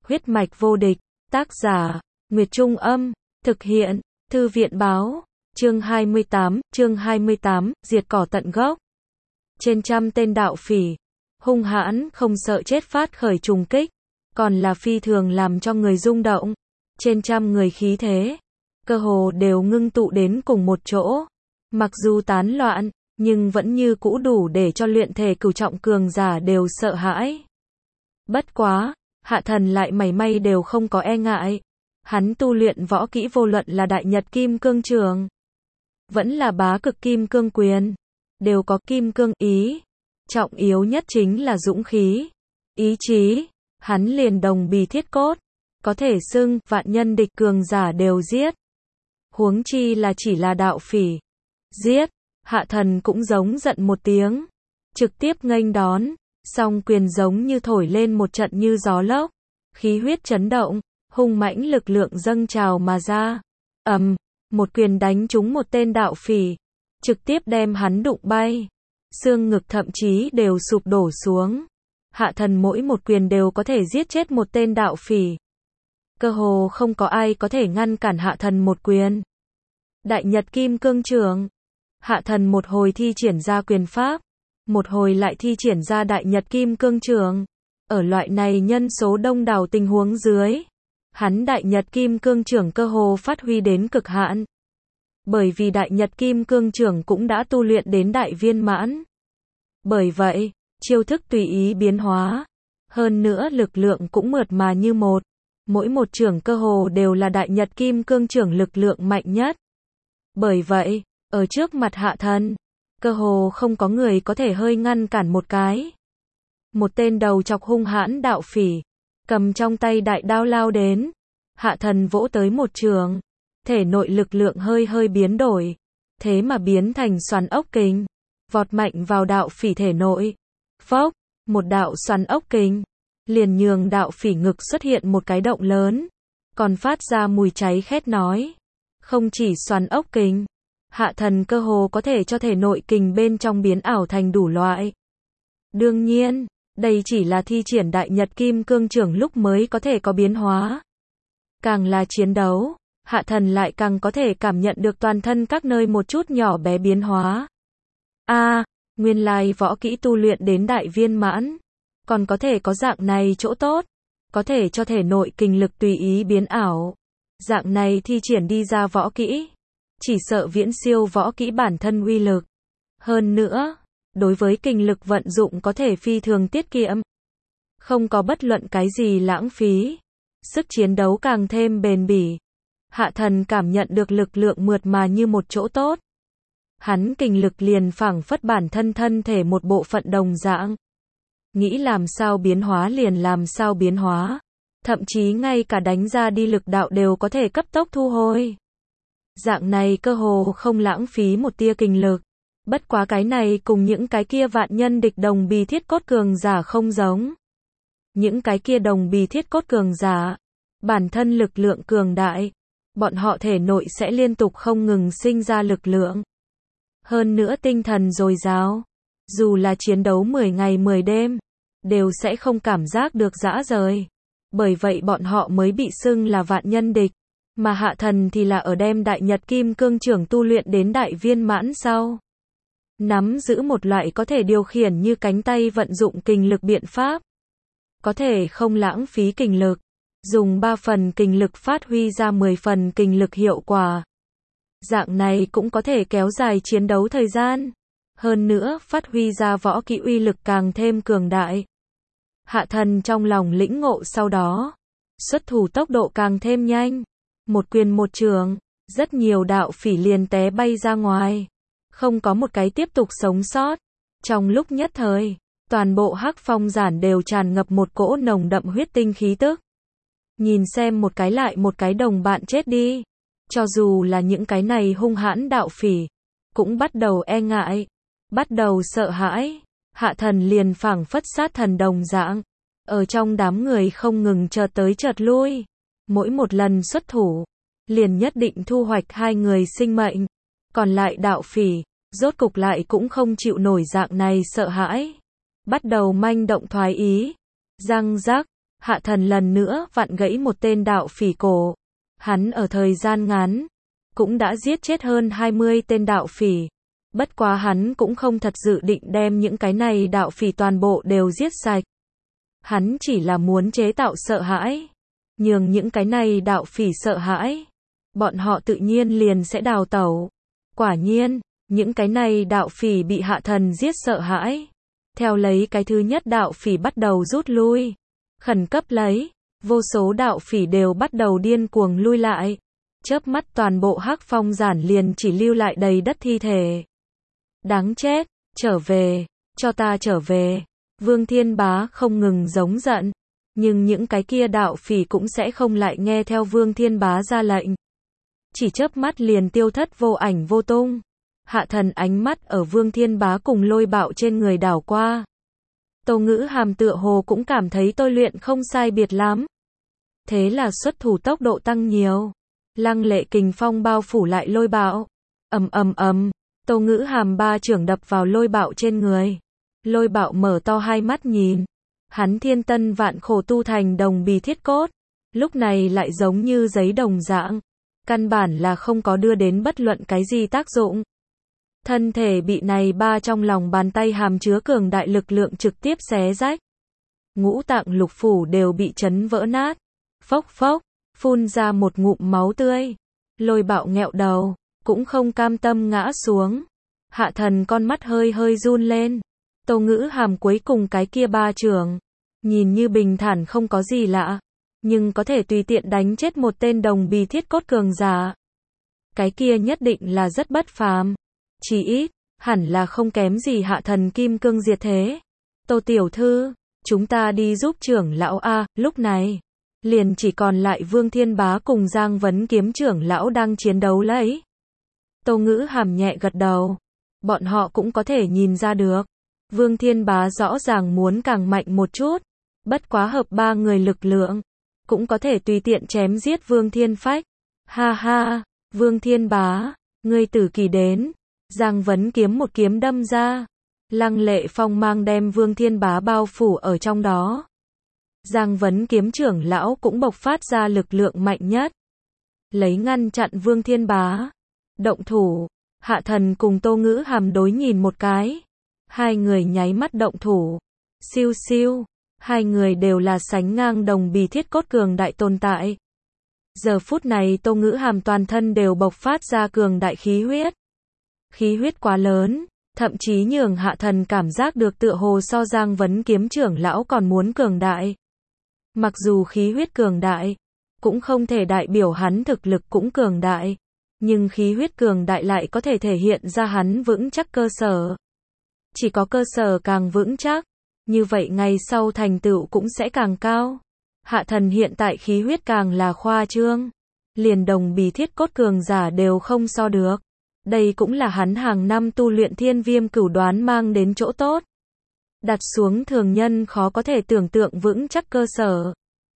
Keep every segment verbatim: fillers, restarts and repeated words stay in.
Huyết mạch vô địch, tác giả, Nguyệt Trung Âm, thực hiện, Thư viện Báo, chương hai mươi tám, chương hai mươi tám, diệt cỏ tận gốc. Trên trăm tên đạo phỉ, hung hãn, không sợ chết phát khởi trùng kích, còn là phi thường làm cho người rung động. Trên trăm người khí thế, cơ hồ đều ngưng tụ đến cùng một chỗ. Mặc dù tán loạn, nhưng vẫn như cũ đủ để cho luyện thể cửu trọng cường giả đều sợ hãi. Bất quá, Hạ Thần lại mảy may đều không có e ngại. Hắn tu luyện võ kỹ vô luận là Đại Nhật Kim Cương Trường, vẫn là Bá Cực Kim Cương Quyền, đều có kim cương ý. Trọng yếu nhất chính là dũng khí, ý chí. Hắn liền đồng bì thiết cốt, có thể xưng vạn nhân địch cường giả đều giết. Huống chi là chỉ là đạo phỉ. Giết, Hạ Thần cũng giống giận một tiếng, trực tiếp nghênh đón, song quyền giống như thổi lên một trận như gió lốc, khí huyết chấn động, hung mãnh lực lượng dâng trào mà ra. Ầm, um, một quyền đánh trúng một tên đạo phỉ, trực tiếp đem hắn đụng bay, xương ngực thậm chí đều sụp đổ xuống. Hạ Thần mỗi một quyền đều có thể giết chết một tên đạo phỉ. Cơ hồ không có ai có thể ngăn cản Hạ Thần một quyền. Đại Nhật Kim Cương Trường. Hạ Thần một hồi thi triển ra quyền pháp, một hồi lại thi triển ra Đại Nhật Kim Cương Trường. Ở loại này nhân số đông đảo tình huống dưới, hắn Đại Nhật Kim Cương Trường cơ hồ phát huy đến cực hạn. Bởi vì Đại Nhật Kim Cương Trường cũng đã tu luyện đến đại viên mãn. Bởi vậy, chiêu thức tùy ý biến hóa, hơn nữa lực lượng cũng mượt mà như một. Mỗi một trường cơ hồ đều là Đại Nhật Kim Cương Trường lực lượng mạnh nhất. Bởi vậy, ở trước mặt Hạ Thần, cơ hồ không có người có thể hơi ngăn cản một cái. Một tên đầu chọc hung hãn đạo phỉ, cầm trong tay đại đao lao đến. Hạ Thần vỗ tới một trường, thể nội lực lượng hơi hơi biến đổi, thế mà biến thành xoắn ốc kình, vọt mạnh vào đạo phỉ thể nội. Phốc, một đạo xoắn ốc kình, liền nhường đạo phỉ ngực xuất hiện một cái động lớn, còn phát ra mùi cháy khét nói. Không chỉ xoắn ốc kình, Hạ Thần cơ hồ có thể cho thể nội kình bên trong biến ảo thành đủ loại. Đương nhiên, đây chỉ là thi triển Đại Nhật Kim Cương Trường lúc mới có thể có biến hóa. Càng là chiến đấu, Hạ Thần lại càng có thể cảm nhận được toàn thân các nơi một chút nhỏ bé biến hóa. A, à, nguyên lai võ kỹ tu luyện đến đại viên mãn, còn có thể có dạng này chỗ tốt, có thể cho thể nội kình lực tùy ý biến ảo. Dạng này thi triển đi ra võ kỹ, chỉ sợ viễn siêu võ kỹ bản thân uy lực. Hơn nữa, đối với kình lực vận dụng có thể phi thường tiết kiệm, không có bất luận cái gì lãng phí, sức chiến đấu càng thêm bền bỉ. Hạ Thần cảm nhận được lực lượng mượt mà như một chỗ tốt. Hắn kình lực liền phảng phất bản thân thân thể một bộ phận đồng dạng. Nghĩ làm sao biến hóa liền làm sao biến hóa. Thậm chí ngay cả đánh ra đi lực đạo đều có thể cấp tốc thu hồi. Dạng này cơ hồ không lãng phí một tia kình lực. Bất quá cái này cùng những cái kia vạn nhân địch đồng bì thiết cốt cường giả không giống. Những cái kia đồng bì thiết cốt cường giả, bản thân lực lượng cường đại, bọn họ thể nội sẽ liên tục không ngừng sinh ra lực lượng. Hơn nữa tinh thần dồi dào, dù là chiến đấu mười ngày mười đêm, đều sẽ không cảm giác được rã rời. Bởi vậy bọn họ mới bị xưng là vạn nhân địch, mà Hạ Thần thì là ở đem Đại Nhật Kim Cương Trường tu luyện đến đại viên mãn sau. Nắm giữ một loại có thể điều khiển như cánh tay vận dụng kình lực biện pháp. Có thể không lãng phí kình lực, dùng ba phần kình lực phát huy ra mười phần kình lực hiệu quả. Dạng này cũng có thể kéo dài chiến đấu thời gian. Hơn nữa, phát huy ra võ kỹ uy lực càng thêm cường đại. Hạ Thần trong lòng lĩnh ngộ sau đó, xuất thủ tốc độ càng thêm nhanh. Một quyền một trường, rất nhiều đạo phỉ liền té bay ra ngoài. Không có một cái tiếp tục sống sót. Trong lúc nhất thời, toàn bộ Hắc Phong Giản đều tràn ngập một cỗ nồng đậm huyết tinh khí tức. Nhìn xem một cái lại một cái đồng bạn chết đi. Cho dù là những cái này hung hãn đạo phỉ, cũng bắt đầu e ngại, bắt đầu sợ hãi. Hạ Thần liền phảng phất sát thần đồng dạng, ở trong đám người không ngừng chợt tới chợt lui. Mỗi một lần xuất thủ, liền nhất định thu hoạch hai người sinh mệnh. Còn lại đạo phỉ, rốt cục lại cũng không chịu nổi dạng này sợ hãi. Bắt đầu manh động thoái ý. Răng rắc, Hạ thần lần nữa vặn gãy một tên đạo phỉ cổ. Hắn ở thời gian ngắn, cũng đã giết chết hơn hai mươi tên đạo phỉ. Bất quá hắn cũng không thật dự định đem những cái này đạo phỉ toàn bộ đều giết sạch. Hắn chỉ là muốn chế tạo sợ hãi. Nhường những cái này đạo phỉ sợ hãi. Bọn họ tự nhiên liền sẽ đào tẩu. Quả nhiên, những cái này đạo phỉ bị hạ thần giết sợ hãi. Theo lấy cái thứ nhất đạo phỉ bắt đầu rút lui. Khẩn cấp lấy, vô số đạo phỉ đều bắt đầu điên cuồng lui lại. Chớp mắt toàn bộ Hắc Phong giản liền chỉ lưu lại đầy đất thi thể. Đáng chết, trở về, cho ta trở về. Vương Thiên Bá không ngừng giống giận. Nhưng những cái kia đạo phỉ cũng sẽ không lại nghe theo Vương Thiên Bá ra lệnh. Chỉ chớp mắt liền tiêu thất vô ảnh vô tung. Hạ thần ánh mắt ở Vương Thiên Bá cùng Lôi Bạo trên người đảo qua. Tô Ngữ Hàm tựa hồ cũng cảm thấy tôi luyện không sai biệt lắm. Thế là xuất thủ tốc độ tăng nhiều. Lăng lệ kình phong bao phủ lại Lôi Bạo. Ầm ầm ầm, Tô Ngữ Hàm ba chưởng đập vào Lôi Bạo trên người. Lôi Bạo mở to hai mắt nhìn. Hắn thiên tân vạn khổ tu thành đồng bì thiết cốt. Lúc này lại giống như giấy đồng dạng. Căn bản là không có đưa đến bất luận cái gì tác dụng. Thân thể bị này ba trong lòng bàn tay hàm chứa cường đại lực lượng trực tiếp xé rách. Ngũ tạng lục phủ đều bị chấn vỡ nát. Phốc phốc, phun ra một ngụm máu tươi. Lôi Bạo nghẹo đầu, cũng không cam tâm ngã xuống. Hạ thần con mắt hơi hơi run lên. Tô Ngữ Hàm cuối cùng cái kia ba chưởng, nhìn như bình thản không có gì lạ, nhưng có thể tùy tiện đánh chết một tên đồng bì thiết cốt cường giả. Cái kia nhất định là rất bất phàm. Chỉ ít, hẳn là không kém gì hạ thần kim cương diệt thế. Tô tiểu thư, chúng ta đi giúp trưởng lão A. Lúc này, liền chỉ còn lại Vương Thiên Bá cùng Giang Vấn Kiếm trưởng lão đang chiến đấu lấy. Tô Ngữ Hàm nhẹ gật đầu. Bọn họ cũng có thể nhìn ra được. Vương Thiên Bá rõ ràng muốn càng mạnh một chút. Bất quá hợp ba người lực lượng, cũng có thể tùy tiện chém giết Vương Thiên Phách. Ha ha, Vương Thiên Bá, ngươi tử kỳ đến. Giang Vấn Kiếm một kiếm đâm ra. Lăng lệ phong mang đem Vương Thiên Bá bao phủ ở trong đó. Giang Vấn Kiếm trưởng lão cũng bộc phát ra lực lượng mạnh nhất. Lấy ngăn chặn Vương Thiên Bá. Động thủ, hạ thần cùng Tô Ngữ Hàm đối nhìn một cái. Hai người nháy mắt động thủ. Siêu siêu, hai người đều là sánh ngang đồng bì thiết cốt cường đại tồn tại. Giờ phút này Tô Ngữ Hàm toàn thân đều bộc phát ra cường đại khí huyết. Khí huyết quá lớn, thậm chí nhường hạ thần cảm giác được tựa hồ so Giang Vấn Kiếm trưởng lão còn muốn cường đại. Mặc dù khí huyết cường đại, cũng không thể đại biểu hắn thực lực cũng cường đại. Nhưng khí huyết cường đại lại có thể thể hiện ra hắn vững chắc cơ sở. Chỉ có cơ sở càng vững chắc, như vậy ngày sau thành tựu cũng sẽ càng cao. Hạ thần hiện tại khí huyết càng là khoa trương. Liền đồng bì thiết cốt cường giả đều không so được. Đây cũng là hắn hàng năm tu luyện thiên viêm cửu đoán mang đến chỗ tốt. Đặt xuống thường nhân khó có thể tưởng tượng vững chắc cơ sở.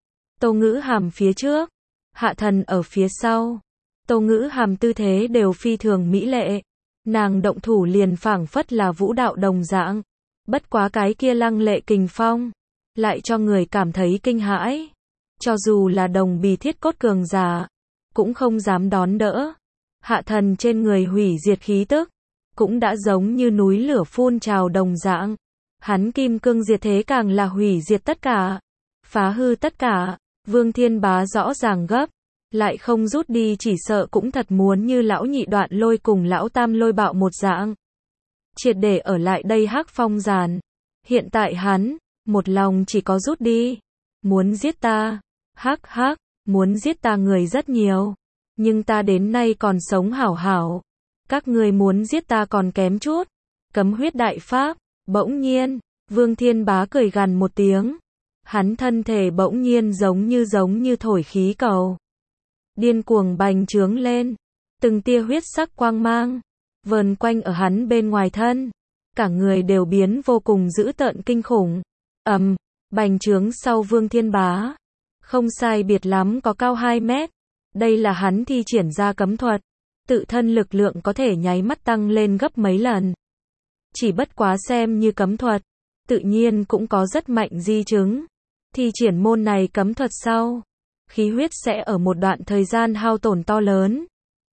Tô Ngữ Hàm phía trước, hạ thần ở phía sau. Tô Ngữ Hàm tư thế đều phi thường mỹ lệ. Nàng động thủ liền phảng phất là vũ đạo đồng dạng. Bất quá cái kia lăng lệ kình phong, lại cho người cảm thấy kinh hãi. Cho dù là đồng bì thiết cốt cường giả, cũng không dám đón đỡ. Hạ thần trên người hủy diệt khí tức, cũng đã giống như núi lửa phun trào đồng dạng. Hắn kim cương diệt thế càng là hủy diệt tất cả, phá hư tất cả. Vương Thiên Bá rõ ràng gấp, lại không rút đi, chỉ sợ cũng thật muốn như lão nhị Đoạn Lôi cùng lão tam Lôi Bạo một dạng. Triệt để ở lại đây Hắc Phong giàn. Hiện tại hắn, một lòng chỉ có rút đi. Muốn giết ta. Hắc hắc, muốn giết ta người rất nhiều. Nhưng ta đến nay còn sống hảo hảo. Các người muốn giết ta còn kém chút. Cấm huyết đại pháp. Bỗng nhiên, Vương Thiên Bá cười gằn một tiếng. Hắn thân thể bỗng nhiên giống như giống như thổi khí cầu. Điên cuồng bành trướng lên. Từng tia huyết sắc quang mang vờn quanh ở hắn bên ngoài thân. Cả người đều biến vô cùng dữ tợn kinh khủng. Ầm, bành trướng sau Vương Thiên Bá. Không sai biệt lắm có cao hai mét. Đây là hắn thi triển ra cấm thuật. Tự thân lực lượng có thể nháy mắt tăng lên gấp mấy lần. Chỉ bất quá xem như cấm thuật, tự nhiên cũng có rất mạnh di chứng. Thi triển môn này cấm thuật sau, khí huyết sẽ ở một đoạn thời gian hao tổn to lớn.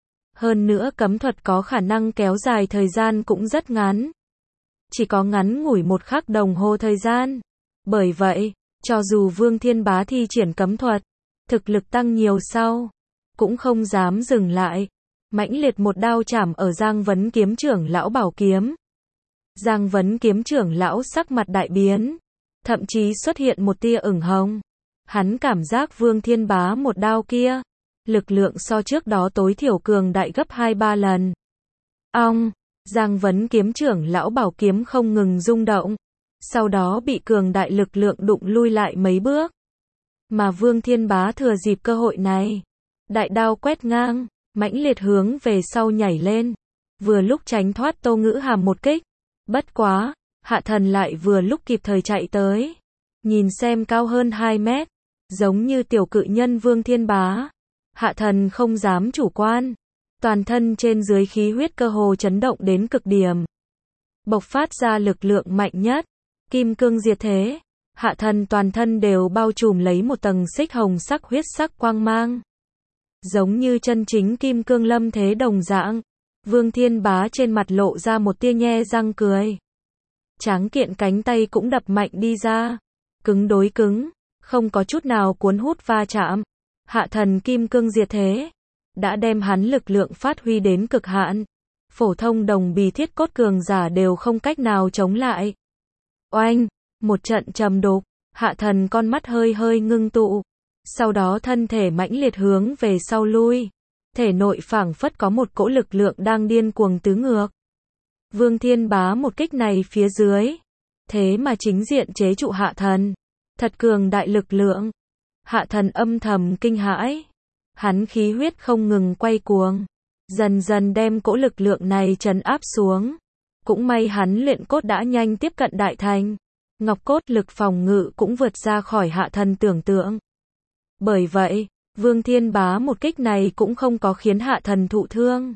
Hơn nữa cấm thuật có khả năng kéo dài thời gian cũng rất ngắn. Chỉ có ngắn ngủi một khắc đồng hồ thời gian. Bởi vậy, cho dù Vương Thiên Bá thi triển cấm thuật, thực lực tăng nhiều sau, cũng không dám dừng lại. Mãnh liệt một đao chảm ở Giang Vấn Kiếm trưởng lão bảo kiếm. Giang Vấn Kiếm trưởng lão sắc mặt đại biến, thậm chí xuất hiện một tia ửng hồng. Hắn cảm giác Vương Thiên Bá một đao kia, lực lượng so trước đó tối thiểu cường đại gấp hai ba lần. Ong, Giang Vấn Kiếm trưởng lão bảo kiếm không ngừng rung động, sau đó bị cường đại lực lượng đụng lui lại mấy bước. Mà Vương Thiên Bá thừa dịp cơ hội này, đại đao quét ngang, mãnh liệt hướng về sau nhảy lên, vừa lúc tránh thoát Tô Ngữ Hàm một kích. Bất quá, Hạ Thần lại vừa lúc kịp thời chạy tới, nhìn xem cao hơn hai mét, giống như tiểu cự nhân Vương Thiên Bá. Hạ Thần không dám chủ quan, toàn thân trên dưới khí huyết cơ hồ chấn động đến cực điểm, bộc phát ra lực lượng mạnh nhất, kim cương diệt thế. Hạ Thần toàn thân đều bao trùm lấy một tầng xích hồng sắc huyết sắc quang mang, giống như chân chính kim cương lâm thế đồng dạng. Vương Thiên Bá trên mặt lộ ra một tia nhe răng cười, tráng kiện cánh tay cũng đập mạnh đi ra, cứng đối cứng, không có chút nào cuốn hút va chạm. Hạ Thần kim cương diệt thế đã đem hắn lực lượng phát huy đến cực hạn, phổ thông đồng bì thiết cốt cường giả đều không cách nào chống lại. Oanh, một trận trầm đục, Hạ Thần con mắt hơi hơi ngưng tụ, sau đó thân thể mãnh liệt hướng về sau lui, thể nội phảng phất có một cỗ lực lượng đang điên cuồng tứ ngược. Vương Thiên Bá một kích này phía dưới, thế mà chính diện chế trụ Hạ Thần, thật cường đại lực lượng. Hạ Thần âm thầm kinh hãi, hắn khí huyết không ngừng quay cuồng, dần dần đem cỗ lực lượng này trấn áp xuống. Cũng may hắn luyện cốt đã nhanh tiếp cận đại thành, ngọc cốt lực phòng ngự cũng vượt ra khỏi Hạ Thần tưởng tượng. Bởi vậy, Vương Thiên Bá một kích này cũng không có khiến Hạ Thần thụ thương.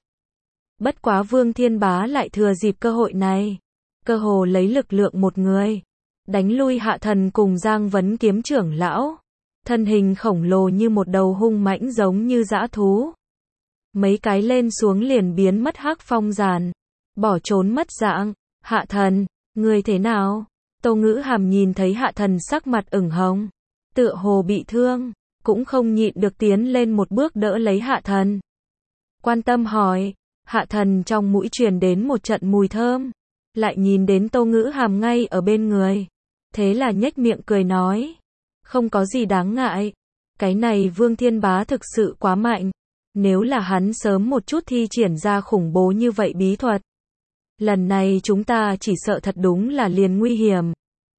Bất quá Vương Thiên Bá lại thừa dịp cơ hội này, cơ hồ lấy lực lượng một người, đánh lui Hạ Thần cùng Giang Vấn Kiếm trưởng lão. Thân hình khổng lồ như một đầu hung mãnh giống như dã thú. Mấy cái lên xuống liền biến mất hắc phong giàn, bỏ trốn mất dạng. Hạ Thần, người thế nào? Tô Ngữ Hàm nhìn thấy Hạ Thần sắc mặt ửng hồng, tựa hồ bị thương, cũng không nhịn được tiến lên một bước đỡ lấy Hạ Thần. Quan tâm hỏi, Hạ Thần trong mũi truyền đến một trận mùi thơm, lại nhìn đến Tô Ngữ Hàm ngay ở bên người, thế là nhếch miệng cười nói, không có gì đáng ngại, cái này Vương Thiên Bá thực sự quá mạnh, nếu là hắn sớm một chút thi triển ra khủng bố như vậy bí thuật, lần này chúng ta chỉ sợ thật đúng là liền nguy hiểm.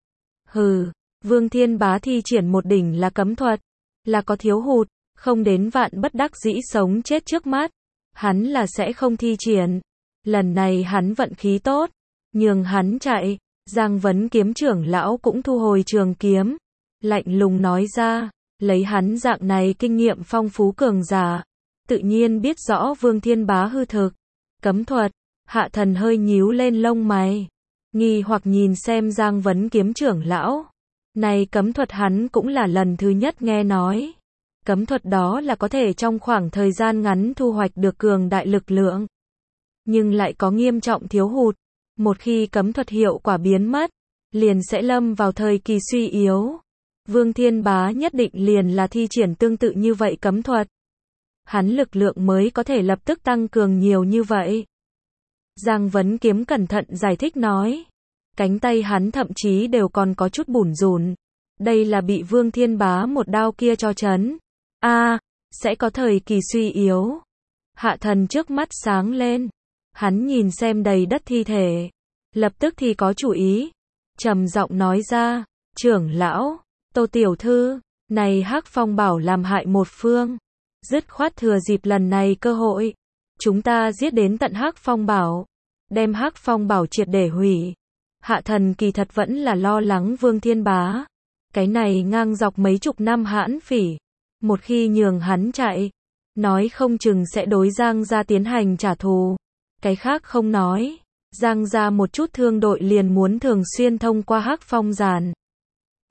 Hừ, Vương Thiên Bá thi triển một đỉnh là cấm thuật, là có thiếu hụt, không đến vạn bất đắc dĩ sống chết trước mắt, hắn là sẽ không thi triển. Lần này hắn vận khí tốt, nhường hắn chạy. Giang Vấn Kiếm trưởng lão cũng thu hồi trường kiếm, lạnh lùng nói ra, lấy hắn dạng này kinh nghiệm phong phú cường giả, tự nhiên biết rõ Vương Thiên Bá hư thực. Cấm thuật. Hạ Thần hơi nhíu lên lông mày, nghi hoặc nhìn xem Giang Vấn Kiếm trưởng lão. Này cấm thuật hắn cũng là lần thứ nhất nghe nói. Cấm thuật đó là có thể trong khoảng thời gian ngắn thu hoạch được cường đại lực lượng, nhưng lại có nghiêm trọng thiếu hụt. Một khi cấm thuật hiệu quả biến mất, liền sẽ lâm vào thời kỳ suy yếu. Vương Thiên Bá nhất định liền là thi triển tương tự như vậy cấm thuật. Hắn lực lượng mới có thể lập tức tăng cường nhiều như vậy. Giang Vấn Kiếm cẩn thận giải thích nói. Cánh tay hắn thậm chí đều còn có chút bủn rủn. Đây là bị Vương Thiên Bá một đao kia cho chấn. A, à, sẽ có thời kỳ suy yếu. Hạ Thần trước mắt sáng lên. Hắn nhìn xem đầy đất thi thể, lập tức thì có chủ ý, trầm giọng nói ra, trưởng lão, Tô tiểu thư, này Hắc Phong Bảo làm hại một phương, dứt khoát thừa dịp lần này cơ hội, chúng ta giết đến tận Hắc Phong Bảo, đem Hắc Phong Bảo triệt để hủy. Hạ Thần kỳ thật vẫn là lo lắng Vương Thiên Bá, cái này ngang dọc mấy chục năm hãn phỉ, một khi nhường hắn chạy, nói không chừng sẽ đối Giang gia tiến hành trả thù. Cái khác không nói, Giang gia một chút thương đội liền muốn thường xuyên thông qua Hắc Phong giàn.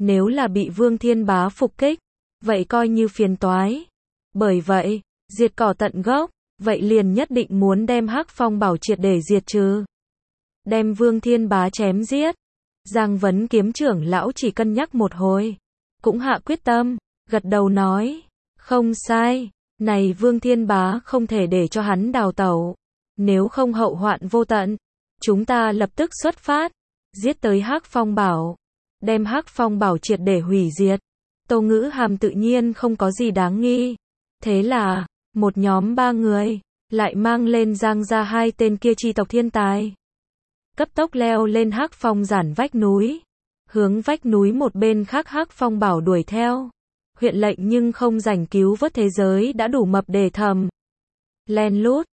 Nếu là bị Vương Thiên Bá phục kích, vậy coi như phiền toái. Bởi vậy, diệt cỏ tận gốc, vậy liền nhất định muốn đem Hắc Phong Bảo triệt để diệt trừ. Đem Vương Thiên Bá chém giết. Giang Vấn Kiếm trưởng lão chỉ cân nhắc một hồi, cũng hạ quyết tâm, gật đầu nói, không sai, này Vương Thiên Bá không thể để cho hắn đào tẩu, nếu không hậu hoạn vô tận. Chúng ta lập tức xuất phát, giết tới Hắc Phong Bảo, đem Hắc Phong Bảo triệt để hủy diệt. Tô Ngữ Hàm tự nhiên không có gì đáng nghi. Thế là, một nhóm ba người, lại mang lên Giang gia hai tên kia chi tộc thiên tài. Cấp tốc leo lên Hắc Phong giản vách núi. Hướng vách núi một bên khác Hắc Phong Bảo đuổi theo. Huyện lệnh nhưng không rảnh cứu vớt thế giới đã đủ mập để thầm. Len lút,